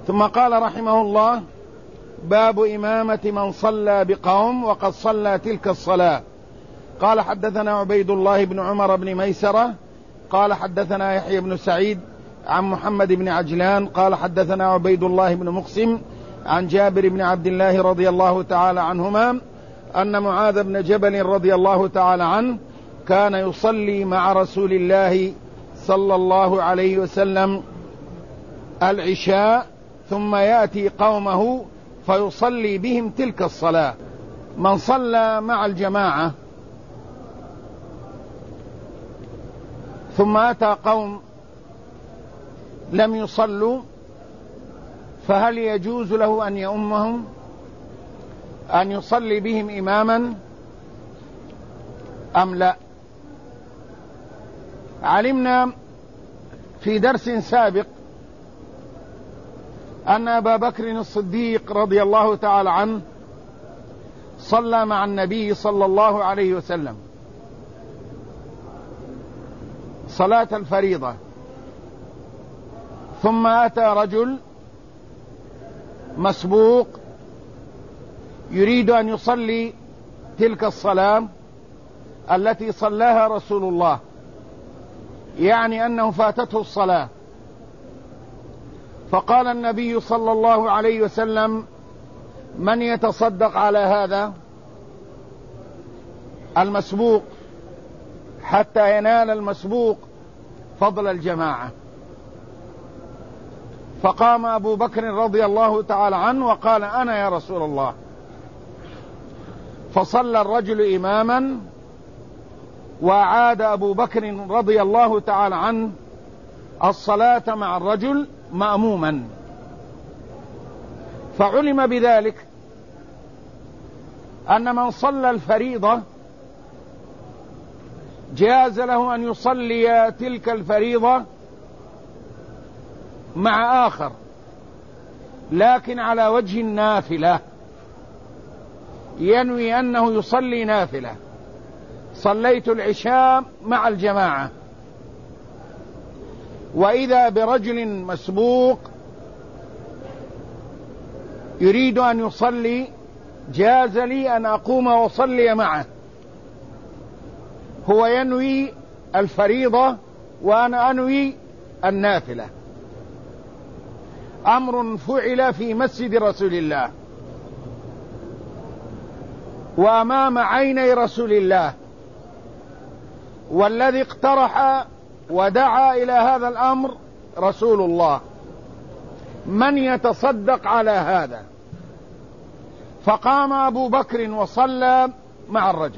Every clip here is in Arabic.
ثم قال رحمه الله: باب إمامة من صلى بقوم وقد صلى تلك الصلاة. قال: حدثنا عبيد الله بن عمر بن ميسرة قال حدثنا يحيى بن سعيد عن محمد بن عجلان قال حدثنا عبيد الله بن مقسم عن جابر بن عبد الله رضي الله تعالى عنهما أن معاذ بن جبل رضي الله تعالى عنه كان يصلي مع رسول الله صلى الله عليه وسلم العشاء ثم يأتي قومه فيصلي بهم تلك الصلاة. من صلى مع الجماعة ثم أتى قوم لم يصلوا فهل يجوز له أن يؤمهم، أن يصلي بهم إماما أم لا؟ علمنا في درس سابق أن أبا بكر الصديق رضي الله تعالى عنه صلى مع النبي صلى الله عليه وسلم صلاة الفريضة، ثم أتى رجل مسبوق يريد أن يصلي تلك الصلاة التي صلاها رسول الله، يعني أنه فاتته الصلاة. فقال النبي صلى الله عليه وسلم: من يتصدق على هذا المسبوق حتى ينال المسبوق فضل الجماعة؟ فقام أبو بكر رضي الله تعالى عنه وقال: أنا يا رسول الله. فصلى الرجل إماما وعاد أبو بكر رضي الله تعالى عنه الصلاة مع الرجل مأموما. فعلم بذلك أن من صلى الفريضة جاز له أن يصلي تلك الفريضة مع آخر، لكن على وجه النافلة، ينوي أنه يصلي نافلة. صليت العشاء مع الجماعة، وإذا برجل مسبوق يريد أن يصلي جاز لي أن أقوم وأصلي معه، هو ينوي الفريضة وأنا أنوي النافلة. أمر فعل في مسجد رسول الله وأمام عيني رسول الله، والذي اقترح ودعا إلى هذا الأمر رسول الله. من يتصدق على هذا؟ فقام أبو بكر وصلى مع الرجل.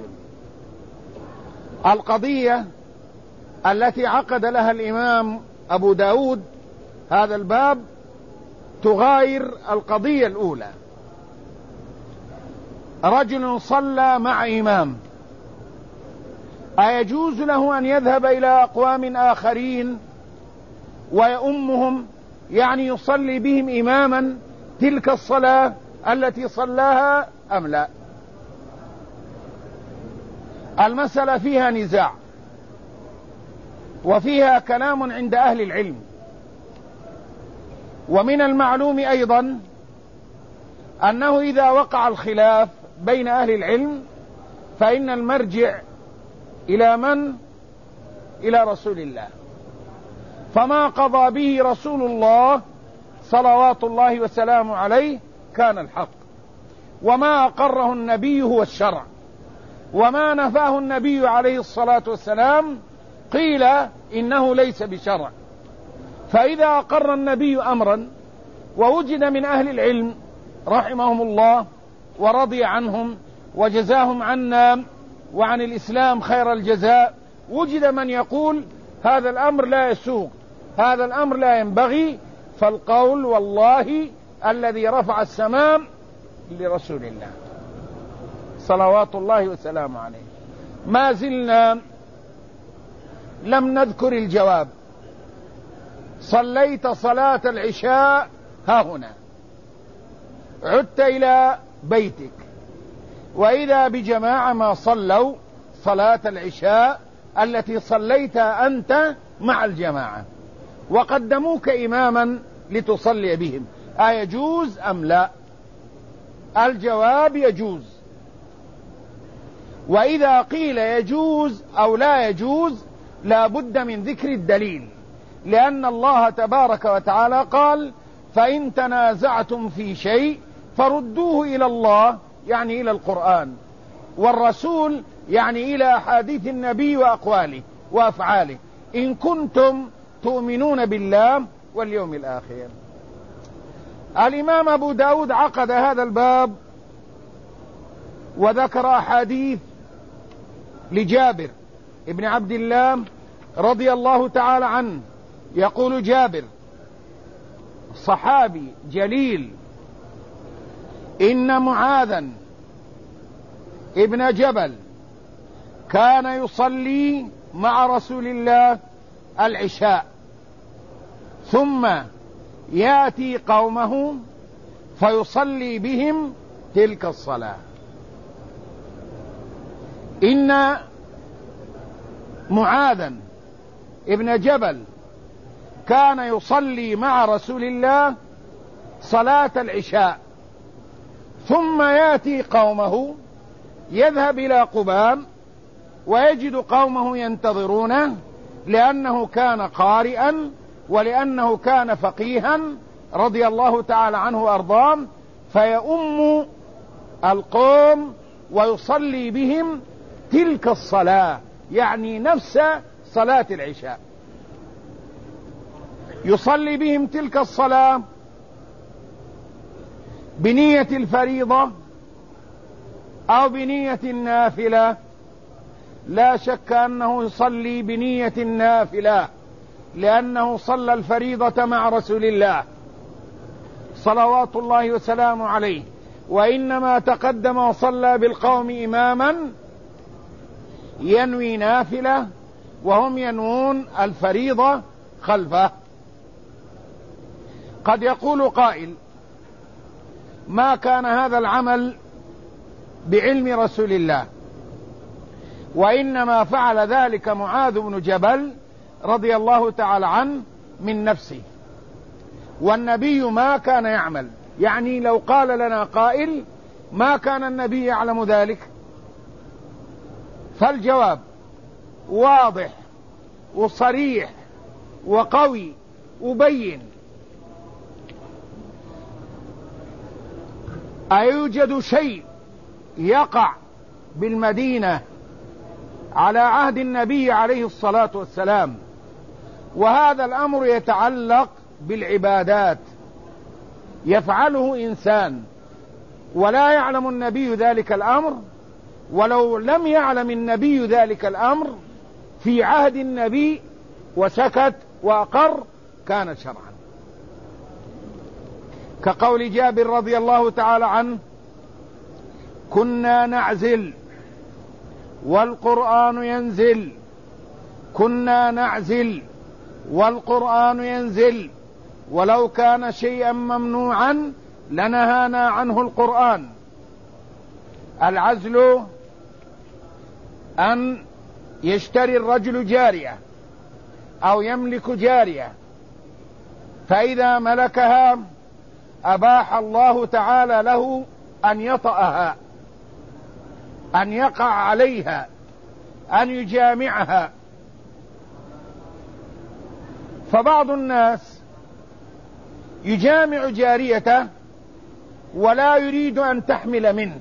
القضية التي عقد لها الإمام أبو داود هذا الباب تغاير القضية الأولى. رجل صلى مع إمام، أيجوز له أن يذهب إلى أقوام آخرين ويؤمهم، يعني يصلي بهم إماما تلك الصلاة التي صلاها أم لا؟ المسألة فيها نزاع وفيها كلام عند أهل العلم. ومن المعلوم أيضا أنه إذا وقع الخلاف بين أهل العلم فإن المرجع إلى من؟ إلى رسول الله. فما قضى به رسول الله صلوات الله وسلامه عليه كان الحق، وما أقره النبي هو الشرع، وما نفاه النبي عليه الصلاة والسلام قيل إنه ليس بشرع. فإذا أقر النبي أمرا ووجد من أهل العلم رحمهم الله ورضي عنهم وجزاهم عنا وعن الإسلام خير الجزاء، وجد من يقول هذا الأمر لا يسوق، هذا الأمر لا ينبغي، فالقول والله الذي رفع السماء لرسول الله صلوات الله وسلامه عليه. ما زلنا لم نذكر الجواب. صليت صلاة العشاء ها هنا، عدت إلى بيتك، وإذا بجماعة ما صلوا صلاة العشاء التي صليتها أنت مع الجماعة، وقدموك إماما لتصلي بهم، أيجوز أم لا؟ الجواب يجوز. وإذا قيل يجوز أو لا يجوز لا بد من ذكر الدليل، لأن الله تبارك وتعالى قال: فإن تنازعتم في شيء فردوه إلى الله، يعني إلى القرآن، والرسول يعني إلى أحاديث النبي وأقواله وأفعاله، إن كنتم تؤمنون بالله واليوم الآخر. الإمام أبو داود عقد هذا الباب وذكر أحاديث لجابر ابن عبد الله رضي الله تعالى عنه. يقول جابر صحابي جليل: إن معاذا ابن جبل كان يصلي مع رسول الله العشاء، ثم يأتي قومه فيصلي بهم تلك الصلاة. إن معاذا ابن جبل كان يصلي مع رسول الله صلاة العشاء، ثم يأتي قومه، يذهب إلى قباء ويجد قومه ينتظرونه، لأنه كان قارئا ولأنه كان فقيها رضي الله تعالى عنه وأرضاه، فيؤم القوم ويصلي بهم تلك الصلاة، يعني نفس صلاة العشاء. يصلي بهم تلك الصلاة بنية الفريضة أو بنية النافلة. لا شك أنه يصلي بنية النافلة، لأنه صلى الفريضة مع رسول الله صلوات الله وسلامه عليه، وإنما تقدم وصلى بالقوم إماما ينوي نافلة وهم ينوون الفريضة خلفه. قد يقول قائل: ما كان هذا العمل بعلم رسول الله، وإنما فعل ذلك معاذ بن جبل رضي الله تعالى عنه من نفسه، والنبي ما كان يعمل. يعني لو قال لنا قائل: ما كان النبي يعلم ذلك، فالجواب واضح وصريح وقوي وبين. أيوجد شيء يقع بالمدينة على عهد النبي عليه الصلاة والسلام وهذا الأمر يتعلق بالعبادات يفعله إنسان ولا يعلم النبي ذلك الأمر، ولو لم يعلم النبي ذلك الأمر في عهد النبي وسكت وأقر كان شرعا، كقول جابر رضي الله تعالى عنه: كنا نعزل والقرآن ينزل، كنا نعزل والقرآن ينزل، ولو كان شيئا ممنوعا لنهانا عنه القرآن. العزل أن يشتري الرجل جارية أو يملك جارية، فإذا ملكها أباح الله تعالى له أن يطأها، أن يقع عليها، أن يجامعها. فبعض الناس يجامع جاريته ولا يريد أن تحمل منه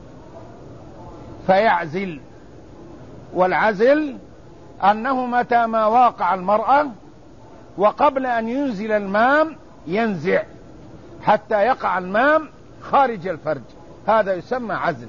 فيعزل. والعزل أنه متى ما واقع المرأة وقبل أن ينزل المام ينزع حتى يقع المام خارج الفرج، هذا يسمى عزل.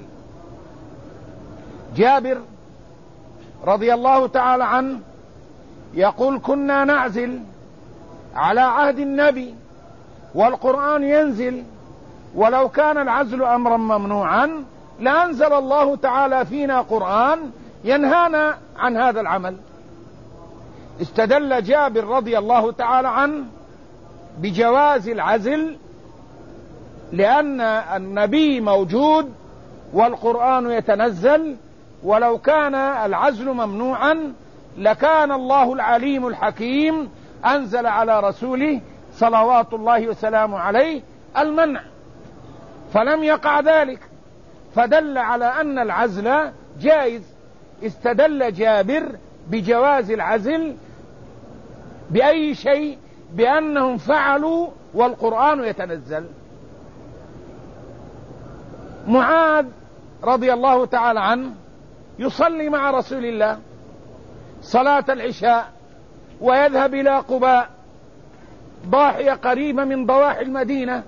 جابر رضي الله تعالى عنه يقول: كنا نعزل على عهد النبي والقرآن ينزل، ولو كان العزل أمرا ممنوعا لأنزل الله تعالى فينا قرآن ينهانا عن هذا العمل. استدل جابر رضي الله تعالى عنه بجواز العزل لأن النبي موجود والقرآن يتنزل، ولو كان العزل ممنوعا لكان الله العليم الحكيم أنزل على رسوله صلوات الله وسلامه عليه المنع، فلم يقع ذلك، فدل على أن العزل جائز. استدل جابر بجواز العزل بأي شيء؟ بأنهم فعلوا والقرآن يتنزل. معاذ رضي الله تعالى عنه يصلي مع رسول الله صلاة العشاء ويذهب إلى قباء، ضاحية قريبة من ضواحي المدينة،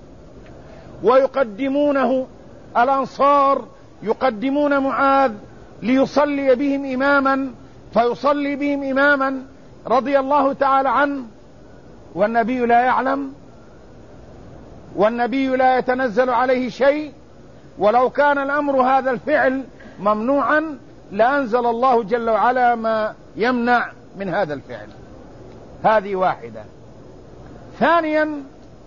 ويقدمونه الأنصار، يقدمون معاذ ليصلي بهم إماما، فيصلي بهم إماما رضي الله تعالى عنه، والنبي لا يعلم، والنبي لا يتنزل عليه شيء. ولو كان الأمر هذا الفعل ممنوعا لأنزل الله جل وعلا ما يمنع من هذا الفعل. هذه واحدة. ثانيا،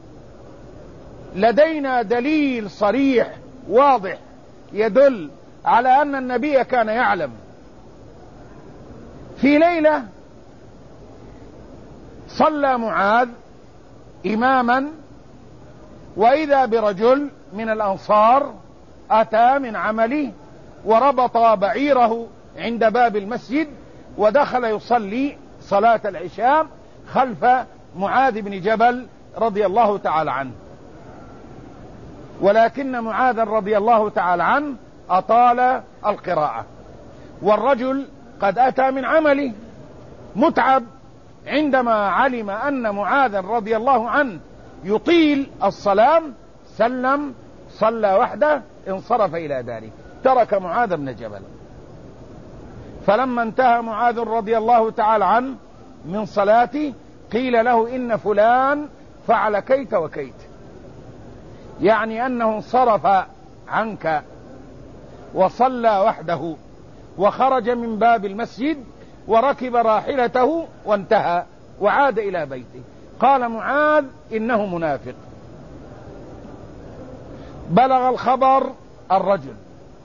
لدينا دليل صريح واضح يدل على أن النبي كان يعلم. في ليلة صلى معاذ إماما، وإذا برجل من الأنصار أتى من عمله وربط بعيره عند باب المسجد، ودخل يصلي صلاة العشاء خلف معاذ بن جبل رضي الله تعالى عنه، ولكن معاذ رضي الله تعالى عنه أطال القراءة، والرجل قد أتى من عمله متعب. عندما علم أن معاذ رضي الله عنه يطيل الصلاة سلم، صلى وحده، انصرف إلى داره، ترك معاذ بن جبل. فلما انتهى معاذ رضي الله تعالى عنه من صلاته قيل له إن فلان فعل كيت وكيت، يعني أنه انصرف عنك وصلى وحده وخرج من باب المسجد وركب راحلته وانتهى وعاد إلى بيته. قال معاذ إنه منافق. بلغ الخبر الرجل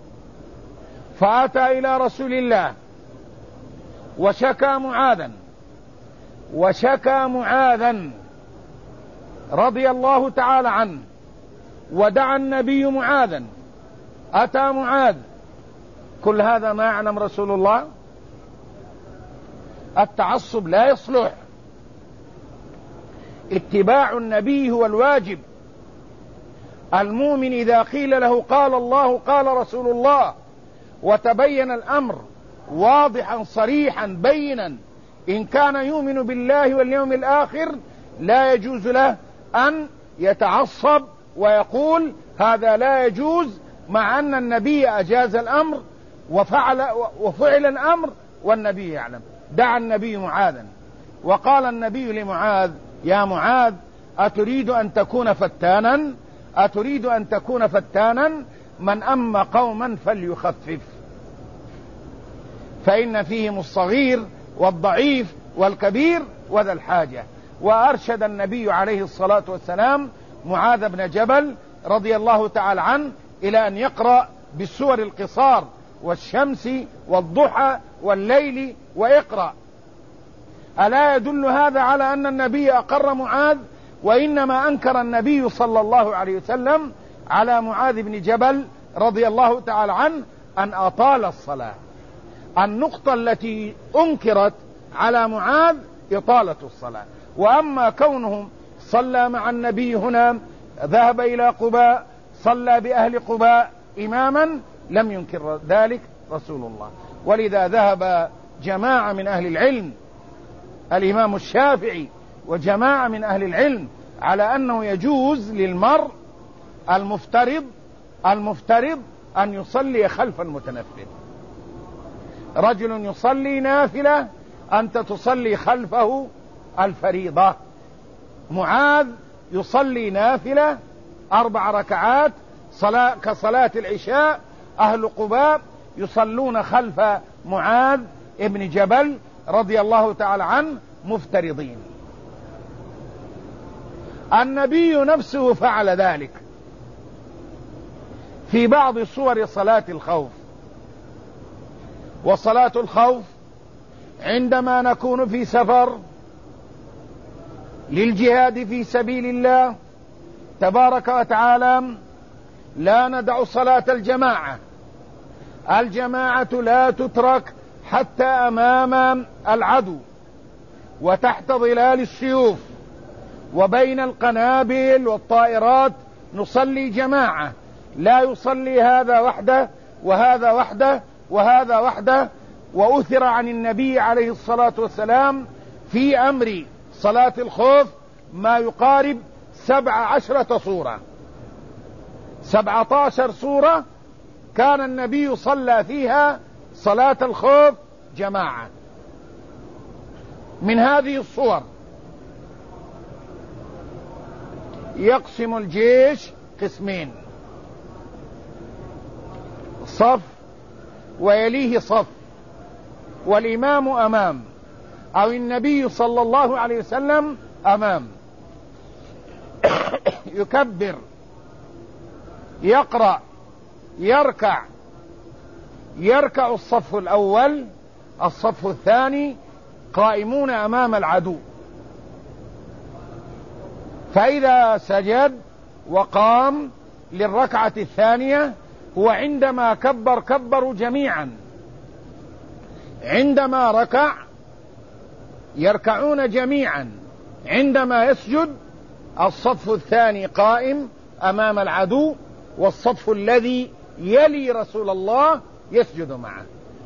فأتى إلى رسول الله وشكى معاذا رضي الله تعالى عنه، ودعا النبي معاذا، أتى معاذ. كل هذا ما يعلم رسول الله؟ التعصب لا يصلح، اتباع النبي هو الواجب. المؤمن إذا قيل له قال الله قال رسول الله وتبين الأمر واضحا صريحا بينا، إن كان يؤمن بالله واليوم الآخر لا يجوز له أن يتعصب ويقول هذا لا يجوز، مع أن النبي أجاز الأمر وفعل الأمر والنبي يعلم. دعا النبي معاذا، وقال النبي لمعاذ يا معاذ أتريد أن تكون فتانا؟ أتريد أن تكون فتانا؟ من أما قوما فليخفف، فإن فيهم الصغير والضعيف والكبير وذا الحاجة. وأرشد النبي عليه الصلاة والسلام معاذ بن جبل رضي الله تعالى عنه إلى أن يقرأ بالسور القصار والشمس والضحى والليل وإقرأ. ألا يدل هذا على أن النبي أقر معاذ؟ وإنما أنكر النبي صلى الله عليه وسلم على معاذ بن جبل رضي الله تعالى عنه أن أطال الصلاة. النقطة التي أنكرت على معاذ إطالة الصلاة. وأما كونهم صلى مع النبي هنا، ذهب إلى قباء صلى بأهل قباء إماما، لم ينكر ذلك رسول الله. ولذا ذهب جماعة من أهل العلم، الإمام الشافعي وجماعة من أهل العلم، على أنه يجوز للمرء المفترض أن يصلي خلف المتنفل. رجل يصلي نافلة، أنت تصلي خلفه الفريضة. معاذ يصلي نافلة 4 ركعات كصلاة العشاء، أهل قباء يصلون خلف معاذ ابن جبل رضي الله تعالى عنه مفترضين. النبي نفسه فعل ذلك في بعض صور صلاة الخوف. وصلاة الخوف عندما نكون في سفر للجهاد في سبيل الله تبارك وتعالى: لا ندع صلاة الجماعة، الجماعة لا تترك حتى أمام العدو وتحت ظلال السيوف وبين القنابل والطائرات نصلي جماعة، لا يصلي هذا وحده وهذا وحده وهذا وحده. وأثر عن النبي عليه الصلاة والسلام في أمر صلاة الخوف ما يقارب 17 صورة، 17 صورة كان النبي صلى فيها صلاة الخوف جماعة. من هذه الصور: يقسم الجيش قسمين، صف ويليه صف والإمام أمام، أو النبي صلى الله عليه وسلم أمام، يكبر، يقرأ، يركع الصف الأول، الصف الثاني قائمون أمام العدو، فإذا سجد وقام للركعة الثانية هو عندما كبروا جميعا، عندما ركع يركعون جميعا، عندما يسجد الصف الثاني قائم أمام العدو والصف الذي يلي رسول الله يسجد معه.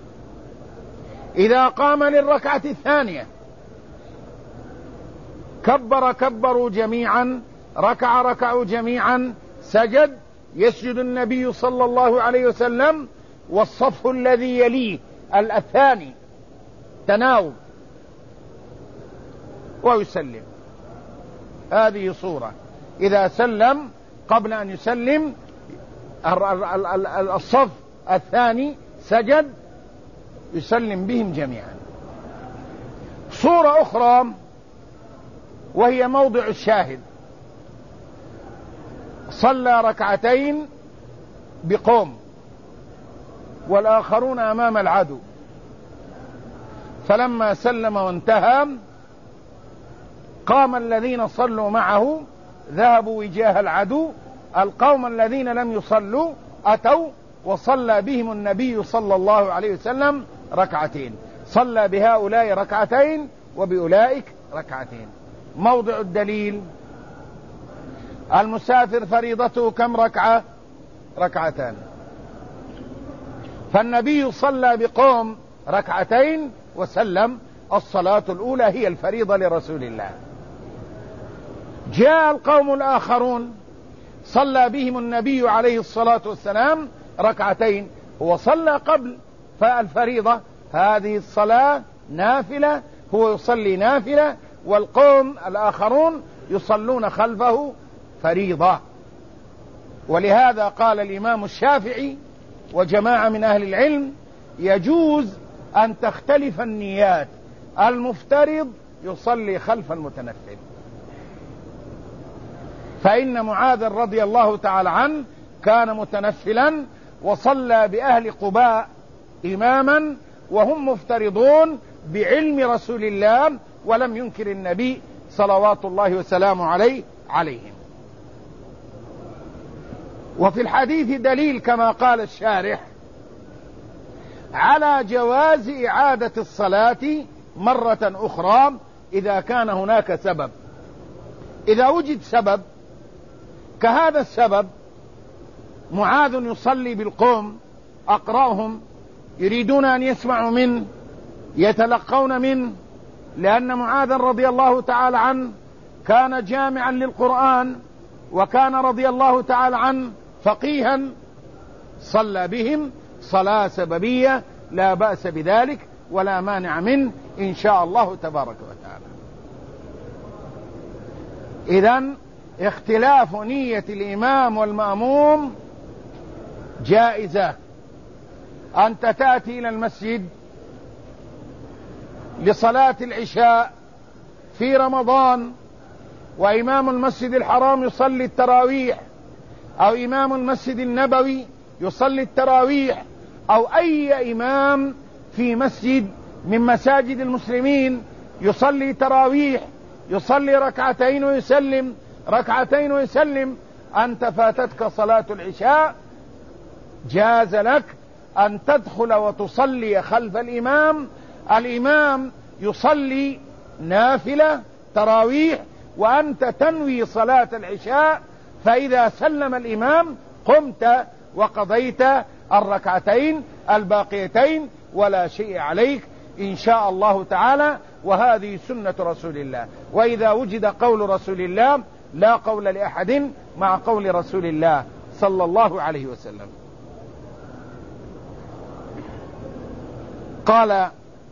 إذا قام للركعة الثانية كبروا جميعا، ركعوا جميعا، سجد، يسجد النبي صلى الله عليه وسلم والصف الذي يليه الثاني تناوب ويسلم. هذه صورة. إذا سلم قبل أن يسلم الصف الثاني سجد يسلم بهم جميعا. صورة أخرى وهي موضع الشاهد: صلى ركعتين بقوم والآخرون أمام العدو، فلما سلم وانتهى قام الذين صلوا معه ذهبوا وجاه العدو، القوم الذين لم يصلوا أتوا وصلى بهم النبي صلى الله عليه وسلم ركعتين، صلى بهؤلاء ركعتين وبأولئك ركعتين. موضع الدليل: المسافر فريضته كم ركعة؟ ركعتان، فالنبي صلى بقوم ركعتين وسلم، الصلاة الأولى هي الفريضة لرسول الله. جاء القوم الآخرون صلى بهم النبي عليه الصلاة والسلام ركعتين، هو صلى قبل فالفريضة، هذه الصلاة نافلة، هو يصلي نافلة والقوم الآخرون يصلون خلفه فريضة. ولهذا قال الإمام الشافعي وجماعة من أهل العلم: يجوز أن تختلف النيات، المفترض يصلي خلف المتنفل. فإن معاذ رضي الله تعالى عنه كان متنفلا وصلى بأهل قباء إماما وهم مفترضون بعلم رسول الله، ولم ينكر النبي صلوات الله وسلامه عليهم. وفي الحديث دليل كما قال الشارح على جواز إعادة الصلاة مرة أخرى إذا كان هناك سبب. إذا وجد سبب كهذا السبب، معاذ يصلي بالقوم أقرأهم يريدون أن يسمعوا منه، يتلقون منه، لأن معاذ رضي الله تعالى عنه كان جامعا للقرآن، وكان رضي الله تعالى عنه فقيها، صلى بهم صلاة سببية لا بأس بذلك ولا مانع منه إن شاء الله تبارك وتعالى. إذن اختلاف نية الإمام والمأموم جائزة. أنت تأتي إلى المسجد لصلاة العشاء في رمضان وإمام المسجد الحرام يصلي التراويح، أو إمام المسجد النبوي يصلي التراويح، أو أي إمام في مسجد من مساجد المسلمين يصلي تراويح، يصلي ركعتين ويسلم، ركعتين ويسلم، أنت فاتتك صلاة العشاء، جاز لك أن تدخل وتصلي خلف الإمام. الإمام يصلي نافلة تراويح وأنت تنوي صلاة العشاء، فإذا سلم الإمام قمت وقضيت الركعتين الباقيتين ولا شيء عليك إن شاء الله تعالى. وهذه سنة رسول الله. وإذا وجد قول رسول الله لا قول لأحد مع قول رسول الله صلى الله عليه وسلم. قال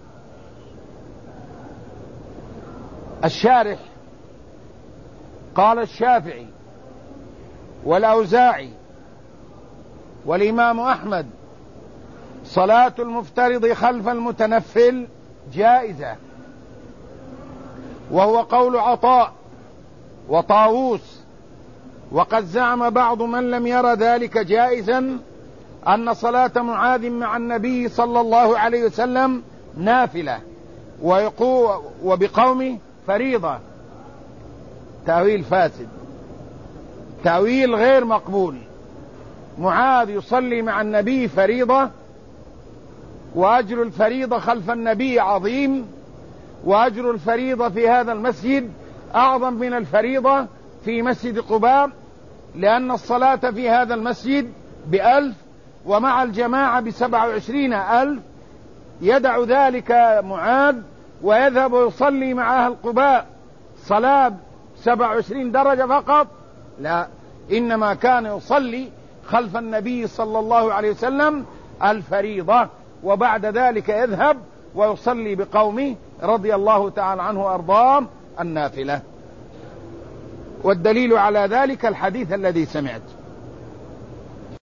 الشارح: قال الشافعي والأوزاعي والإمام أحمد: صلاة المفترض خلف المتنفل جائزة، وهو قول عطاء وطاووس. وقد زعم بعض من لم ير ذلك جائزا أن صلاة معاذ مع النبي صلى الله عليه وسلم نافلة وبقومه فريضة. تأويل فاسد، تأويل غير مقبول. معاذ يصلي مع النبي فريضة، وأجر الفريضة خلف النبي عظيم، وأجر الفريضة في هذا المسجد أعظم من الفريضة في مسجد قباء، لأن الصلاة في هذا المسجد ب1000 ومع الجماعة ب27,000. يدع ذلك معاذ ويذهب ويصلي مع أهل قباء صلاة 27 درجة فقط؟ لا، إنما كان يصلي خلف النبي صلى الله عليه وسلم الفريضة، وبعد ذلك يذهب ويصلي بقومه رضي الله تعالى عنه وأرضاه النافلة. والدليل على ذلك الحديث الذي سمعت.